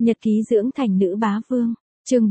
Nhật ký dưỡng thành nữ bá vương, chương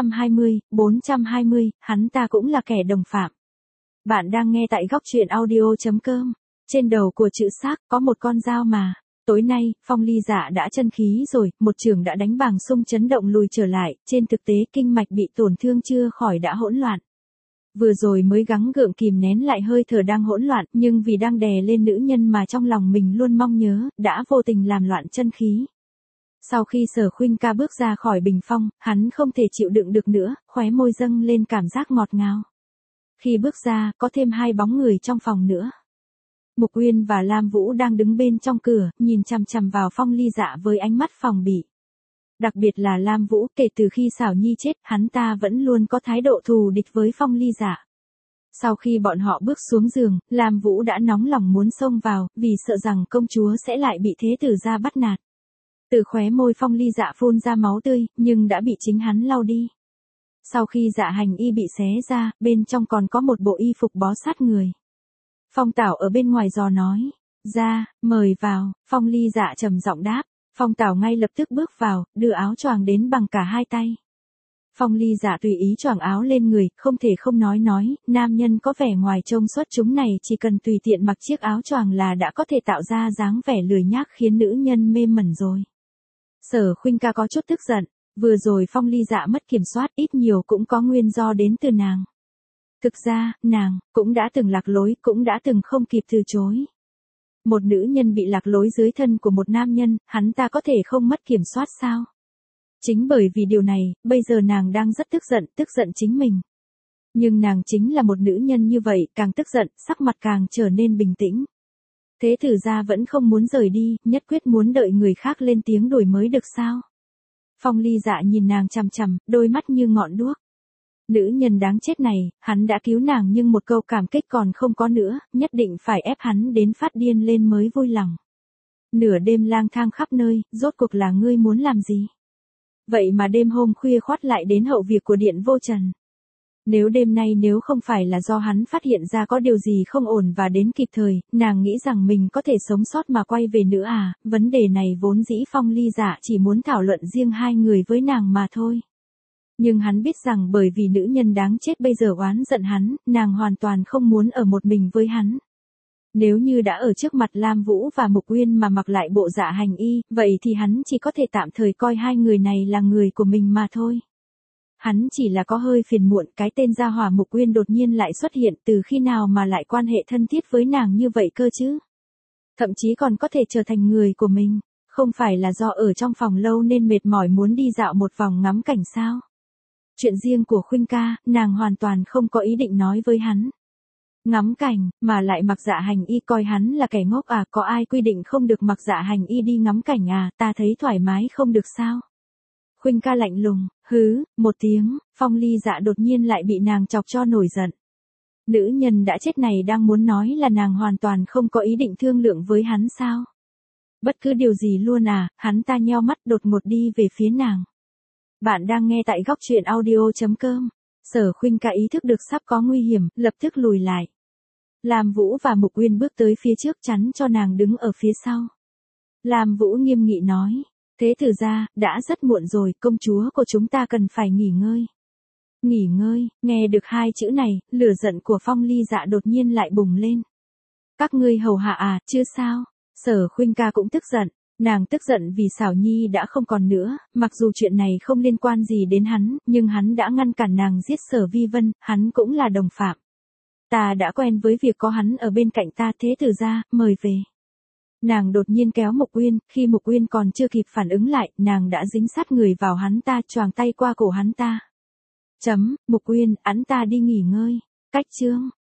420, hắn ta cũng là kẻ đồng phạm. Bạn đang nghe tại góc truyện audio.com. Trên đầu của chữ xác có một con dao mà. Tối nay, Phong Ly Dạ đã chân khí rồi, một trường đã đánh bàng xung chấn động lùi trở lại, trên thực tế kinh mạch bị tổn thương chưa khỏi đã hỗn loạn. Vừa rồi mới gắng gượng kìm nén lại hơi thở đang hỗn loạn, nhưng vì đang đè lên nữ nhân mà trong lòng mình luôn mong nhớ, đã vô tình làm loạn chân khí. Sau khi Sở Khuynh Ca bước ra khỏi bình phong, hắn không thể chịu đựng được nữa, khóe môi dâng lên cảm giác ngọt ngào. Khi bước ra, có thêm hai bóng người trong phòng nữa. Mục Uyên và Lam Vũ đang đứng bên trong cửa, nhìn chằm chằm vào Phong Ly Dạ với ánh mắt phòng bị. Đặc biệt là Lam Vũ, kể từ khi Xảo Nhi chết, hắn ta vẫn luôn có thái độ thù địch với Phong Ly Dạ. Sau khi bọn họ bước xuống giường, Lam Vũ đã nóng lòng muốn xông vào, vì sợ rằng công chúa sẽ lại bị thế tử gia bắt nạt. Từ khóe môi Phong Ly Dạ phun ra máu tươi, nhưng đã bị chính hắn lau đi. Sau khi dạ hành y bị xé ra, bên trong còn có một bộ y phục bó sát người. Phong Tảo ở bên ngoài dò nói, ra, mời vào. Phong Ly Dạ trầm giọng đáp. Phong Tảo ngay lập tức bước vào, đưa áo choàng đến bằng cả hai tay. Phong Ly Dạ tùy ý choàng áo lên người, không thể không nói, nam nhân có vẻ ngoài trông xuất chúng này chỉ cần tùy tiện mặc chiếc áo choàng là đã có thể tạo ra dáng vẻ lười nhác khiến nữ nhân mê mẩn rồi. Sở Khuynh Ca có chút tức giận, vừa rồi Phong Ly Dạ mất kiểm soát ít nhiều cũng có nguyên do đến từ nàng. Thực ra, nàng cũng đã từng lạc lối, cũng đã từng không kịp từ chối. Một nữ nhân bị lạc lối dưới thân của một nam nhân, hắn ta có thể không mất kiểm soát sao? Chính bởi vì điều này, bây giờ nàng đang rất tức giận chính mình. Nhưng nàng chính là một nữ nhân như vậy, càng tức giận, sắc mặt càng trở nên bình tĩnh. Thế tử gia vẫn không muốn rời đi, nhất quyết muốn đợi người khác lên tiếng đuổi mới được sao? Phong Ly Dạ nhìn nàng chằm chằm, đôi mắt như ngọn đuốc. Nữ nhân đáng chết này, hắn đã cứu nàng nhưng một câu cảm kích còn không có nữa, nhất định phải ép hắn đến phát điên lên mới vui lòng. Nửa đêm lang thang khắp nơi, rốt cuộc là ngươi muốn làm gì? Vậy mà đêm hôm khuya khoắt lại đến hậu việc của Điện Vô Trần. Nếu đêm nay nếu không phải là do hắn phát hiện ra có điều gì không ổn và đến kịp thời, nàng nghĩ rằng mình có thể sống sót mà quay về nữa à? Vấn đề này vốn dĩ Phong Ly Dạ chỉ muốn thảo luận riêng hai người với nàng mà thôi. Nhưng hắn biết rằng bởi vì nữ nhân đáng chết bây giờ oán giận hắn, nàng hoàn toàn không muốn ở một mình với hắn. Nếu như đã ở trước mặt Lam Vũ và Mục Uyên mà mặc lại bộ dạ hành y, vậy thì hắn chỉ có thể tạm thời coi hai người này là người của mình mà thôi. Hắn chỉ là có hơi phiền muộn, cái tên gia hỏa Mục Uyên đột nhiên lại xuất hiện, từ khi nào mà lại quan hệ thân thiết với nàng như vậy cơ chứ? Thậm chí còn có thể trở thành người của mình, không phải là do ở trong phòng lâu nên mệt mỏi muốn đi dạo một vòng ngắm cảnh sao? Chuyện riêng của Khuynh Ca, nàng hoàn toàn không có ý định nói với hắn. Ngắm cảnh, mà lại mặc dạ hành y, coi hắn là kẻ ngốc à? Có ai quy định không được mặc dạ hành y đi ngắm cảnh à? Ta thấy thoải mái không được sao? Khuynh Ca lạnh lùng, hứ, một tiếng. Phong Ly Dạ đột nhiên lại bị nàng chọc cho nổi giận. Nữ nhân đã chết này đang muốn nói là nàng hoàn toàn không có ý định thương lượng với hắn sao? Bất cứ điều gì luôn à? Hắn ta nheo mắt đột ngột đi về phía nàng. Bạn đang nghe tại góc truyện audio.com. Sở Khuynh Ca ý thức được sắp có nguy hiểm, lập tức lùi lại. Lam Vũ và Mục Uyên bước tới phía trước chắn cho nàng đứng ở phía sau. Lam Vũ nghiêm nghị nói, thế tử gia, đã rất muộn rồi, công chúa của chúng ta cần phải nghỉ ngơi. Nghỉ ngơi, nghe được hai chữ này, lửa giận của Phong Ly Dạ đột nhiên lại bùng lên. Các ngươi hầu hạ à, chứ sao? Sở Khuynh Ca cũng tức giận. Nàng tức giận vì Xảo Nhi đã không còn nữa, mặc dù chuyện này không liên quan gì đến hắn, nhưng hắn đã ngăn cản nàng giết Sở Vi Vân, hắn cũng là đồng phạm. Ta đã quen với việc có hắn ở bên cạnh ta, thế tử gia, mời về. Nàng đột nhiên kéo Mục Uyên, khi Mục Uyên còn chưa kịp phản ứng lại, nàng đã dính sát người vào hắn ta, choàng tay qua cổ hắn ta. Mục Uyên, hắn ta đi nghỉ ngơi. Cách chương.